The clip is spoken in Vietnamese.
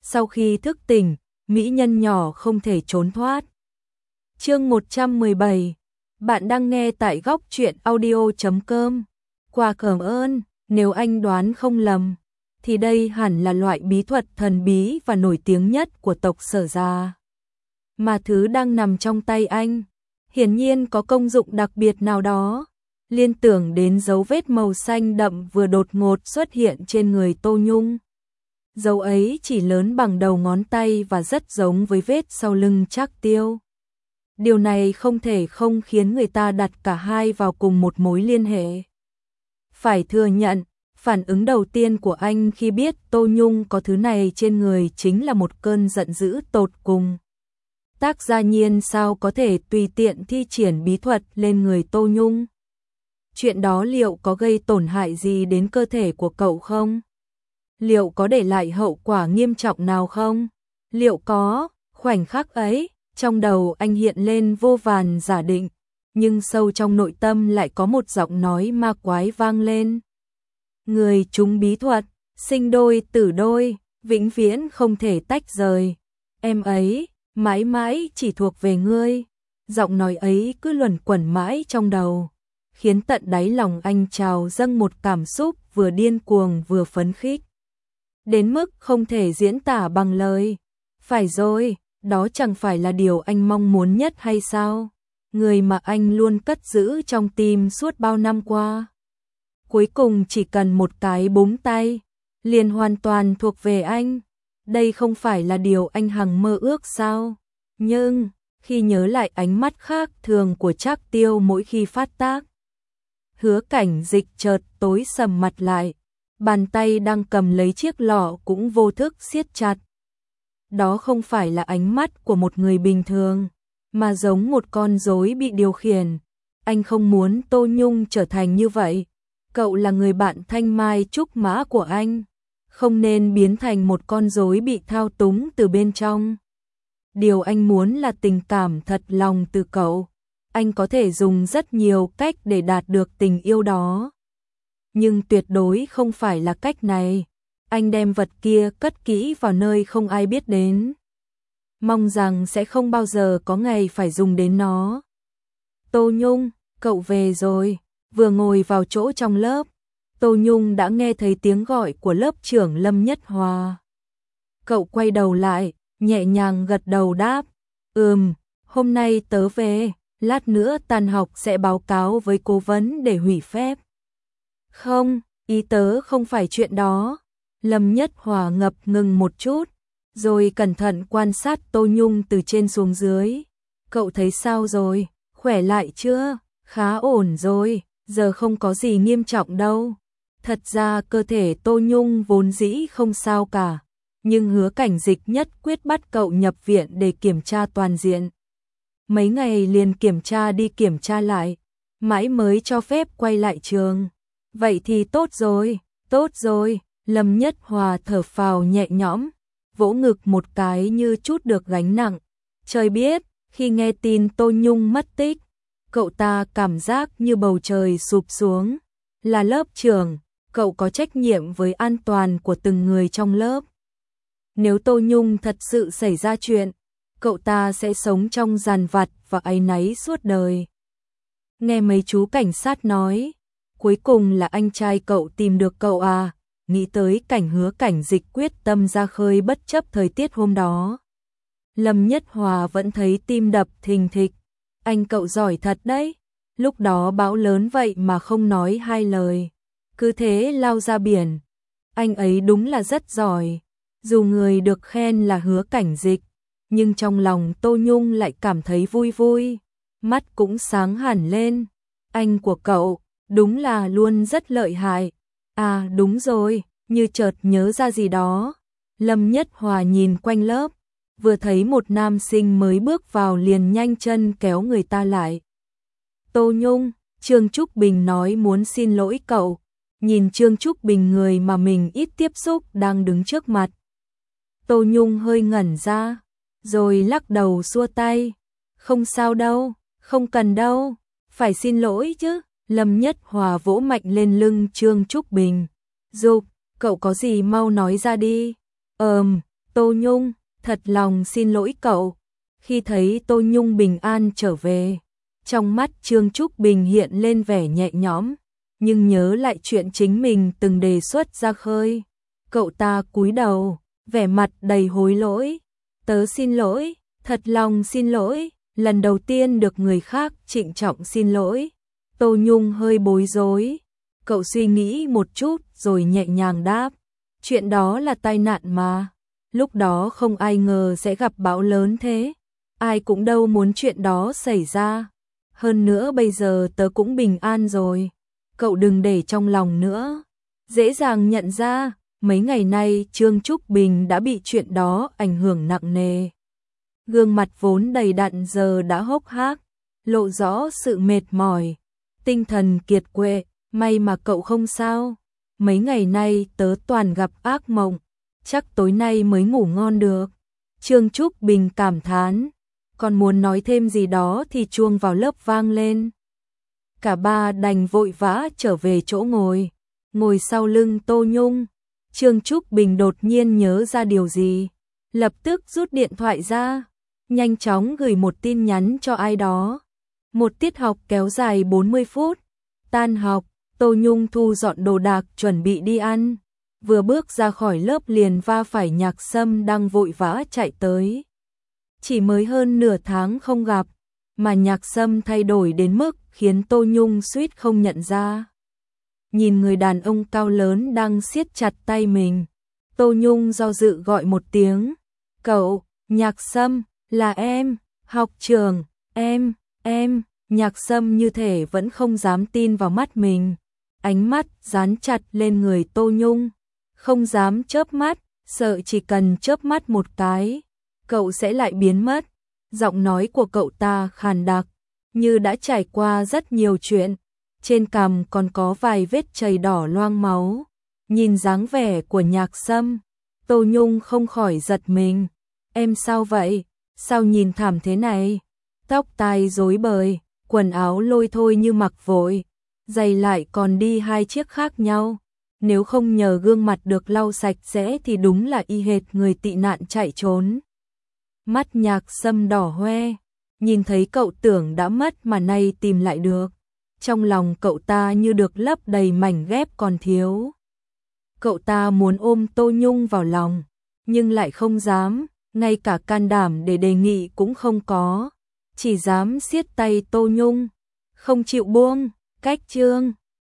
Sau khi thức tỉnh, mỹ nhân nhỏ không thể trốn thoát. Chương 117. Bạn đang nghe tại góc truyện audio.com. Qua cảm ơn, nếu anh đoán không lầm, thì đây hẳn là loại bí thuật thần bí và nổi tiếng nhất của tộc Sở gia. Mà thứ đang nằm trong tay anh, hiển nhiên có công dụng đặc biệt nào đó. Liên tưởng đến dấu vết màu xanh đậm vừa đột ngột xuất hiện trên người Tô Nhung. Dấu ấy chỉ lớn bằng đầu ngón tay và rất giống với vết sau lưng Trác Tiêu. Điều này không thể không khiến người ta đặt cả hai vào cùng một mối liên hệ. Phải thừa nhận, phản ứng đầu tiên của anh khi biết Tô Nhung có thứ này trên người chính là một cơn giận dữ tột cùng. Tác gia Nhiên sao có thể tùy tiện thi triển bí thuật lên người Tô Nhung? Chuyện đó liệu có gây tổn hại gì đến cơ thể của cậu không? Liệu có để lại hậu quả nghiêm trọng nào không? Liệu có? Khoảnh khắc ấy, trong đầu anh hiện lên vô vàn giả định, nhưng sâu trong nội tâm lại có một giọng nói ma quái vang lên. Người trúng bí thuật, sinh đôi tử đôi, vĩnh viễn không thể tách rời. Em ấy, mãi mãi chỉ thuộc về ngươi. Giọng nói ấy cứ luẩn quẩn mãi trong đầu, khiến tận đáy lòng anh trào dâng một cảm xúc vừa điên cuồng vừa phấn khích. Đến mức không thể diễn tả bằng lời. Phải rồi, đó chẳng phải là điều anh mong muốn nhất hay sao? Người mà anh luôn cất giữ trong tim suốt bao năm qua. Cuối cùng chỉ cần một cái búng tay, liền hoàn toàn thuộc về anh. Đây không phải là điều anh hằng mơ ước sao? Nhưng, khi nhớ lại ánh mắt khác thường của Trác Tiêu mỗi khi phát tác, Hứa Cảnh Dịch chợt tối sầm mặt lại, bàn tay đang cầm lấy chiếc lọ cũng vô thức siết chặt. Đó không phải là ánh mắt của một người bình thường, mà giống một con rối bị điều khiển. Anh không muốn Tô Nhung trở thành như vậy. Cậu là người bạn thanh mai trúc mã của anh, không nên biến thành một con rối bị thao túng từ bên trong. Điều anh muốn là tình cảm thật lòng từ cậu. Anh có thể dùng rất nhiều cách để đạt được tình yêu đó, nhưng tuyệt đối không phải là cách này. Anh đem vật kia cất kỹ vào nơi không ai biết đến, mong rằng sẽ không bao giờ có ngày phải dùng đến nó. Tô Nhung, cậu về rồi. Vừa ngồi vào chỗ trong lớp, Tô Nhung đã nghe thấy tiếng gọi của lớp trưởng Lâm Nhất Hòa. Cậu quay đầu lại, nhẹ nhàng gật đầu đáp, hôm nay tớ về, lát nữa tan học sẽ báo cáo với cố vấn để hủy phép. Không, ý tớ không phải chuyện đó. Lâm Nhất Hòa ngập ngừng một chút, rồi cẩn thận quan sát Tô Nhung từ trên xuống dưới. Cậu thấy sao rồi, khỏe lại chưa? Khá ổn rồi, giờ không có gì nghiêm trọng đâu. Thật ra cơ thể Tô Nhung vốn dĩ không sao cả, nhưng Hứa Cảnh Dịch nhất quyết bắt cậu nhập viện để kiểm tra toàn diện. Mấy ngày liền kiểm tra đi kiểm tra lại, mãi mới cho phép quay lại trường. Vậy thì tốt rồi. Lâm Nhất Hòa thở phào nhẹ nhõm, vỗ ngực một cái như trút được gánh nặng. Trời biết, khi nghe tin Tô Nhung mất tích, cậu ta cảm giác như bầu trời sụp xuống. Là lớp trưởng, cậu có trách nhiệm với an toàn của từng người trong lớp. Nếu Tô Nhung thật sự xảy ra chuyện, cậu ta sẽ sống trong dằn vặt và áy náy suốt đời. Nghe mấy chú cảnh sát nói, cuối cùng là anh trai cậu tìm được cậu à? Nghĩ tới cảnh Hứa Cảnh Dịch quyết tâm ra khơi bất chấp thời tiết hôm đó, Lâm Nhất Hòa vẫn thấy tim đập thình thịch. Anh cậu giỏi thật đấy, lúc đó bão lớn vậy mà không nói hai lời, cứ thế lao ra biển. Anh ấy đúng là rất giỏi. Dù người được khen là Hứa Cảnh Dịch, nhưng trong lòng Tô Nhung lại cảm thấy vui vui, mắt cũng sáng hẳn lên. Anh của cậu đúng là luôn rất lợi hại. À đúng rồi, như chợt nhớ ra gì đó, Lâm Nhất Hòa nhìn quanh lớp, vừa thấy một nam sinh mới bước vào liền nhanh chân kéo người ta lại. Tô Nhung, Trương Trúc Bình nói muốn xin lỗi cậu. Nhìn Trương Trúc Bình, người mà mình ít tiếp xúc, đang đứng trước mặt. Tô Nhung hơi ngẩn ra, rồi lắc đầu xua tay. Không sao đâu, không cần đâu, phải xin lỗi chứ. Lâm Nhất Hòa vỗ mạnh lên lưng Trương Trúc Bình, dục, cậu có gì mau nói ra đi. Tô Nhung, thật lòng xin lỗi cậu. Khi thấy Tô Nhung bình an trở về, trong mắt Trương Trúc Bình hiện lên vẻ nhẹ nhõm, nhưng nhớ lại chuyện chính mình từng đề xuất ra khơi. Cậu ta cúi đầu, vẻ mặt đầy hối lỗi. Tớ xin lỗi, thật lòng xin lỗi, lần đầu tiên được người khác trịnh trọng xin lỗi. Tô Nhung hơi bối rối, cậu suy nghĩ một chút rồi nhẹ nhàng đáp. Chuyện đó là tai nạn mà, lúc đó không ai ngờ sẽ gặp bão lớn thế. Ai cũng đâu muốn chuyện đó xảy ra. Hơn nữa bây giờ tớ cũng bình an rồi. Cậu đừng để trong lòng nữa. Dễ dàng nhận ra, mấy ngày nay Trương Trúc Bình đã bị chuyện đó ảnh hưởng nặng nề. Gương mặt vốn đầy đặn giờ đã hốc hác, lộ rõ sự mệt mỏi, tinh thần kiệt quệ. May mà cậu không sao. Mấy ngày nay tớ toàn gặp ác mộng, chắc tối nay mới ngủ ngon được. Trương Trúc Bình cảm thán, còn muốn nói thêm gì đó thì chuông vào lớp vang lên. Cả ba đành vội vã trở về chỗ ngồi sau lưng Tô Nhung. Trương Trúc Bình đột nhiên nhớ ra điều gì, lập tức rút điện thoại ra, nhanh chóng gửi một tin nhắn cho ai đó. Một tiết học kéo dài 40 phút, tan học, Tô Nhung thu dọn đồ đạc chuẩn bị đi ăn. Vừa bước ra khỏi lớp liền va phải Nhạc Sâm đang vội vã chạy tới. Chỉ mới hơn nửa tháng không gặp, mà Nhạc Sâm thay đổi đến mức khiến Tô Nhung suýt không nhận ra. Nhìn người đàn ông cao lớn đang siết chặt tay mình, Tô Nhung do dự gọi một tiếng. Cậu, Nhạc Sâm, là em, học trường, em. Nhạc Sâm như thể vẫn không dám tin vào mắt mình. Ánh mắt dán chặt lên người Tô Nhung, không dám chớp mắt, sợ chỉ cần chớp mắt một cái, cậu sẽ lại biến mất. Giọng nói của cậu ta khàn đặc, như đã trải qua rất nhiều chuyện, trên cằm còn có vài vết chảy đỏ loang máu. Nhìn dáng vẻ của Nhạc Sâm, Tô Nhung không khỏi giật mình. Em sao vậy? Sao nhìn thảm thế này? Tóc tai rối bời, quần áo lôi thôi như mặc vội, giày lại còn đi hai chiếc khác nhau. Nếu không nhờ gương mặt được lau sạch sẽ thì đúng là y hệt người tị nạn chạy trốn. Mắt Nhạc Sâm đỏ hoe, nhìn thấy cậu tưởng đã mất mà nay tìm lại được. Trong lòng cậu ta như được lấp đầy mảnh ghép còn thiếu. Cậu ta muốn ôm Tô Nhung vào lòng, nhưng lại không dám, ngay cả can đảm để đề nghị cũng không có. Chỉ dám siết tay Tô Nhung, không chịu buông. Cách chương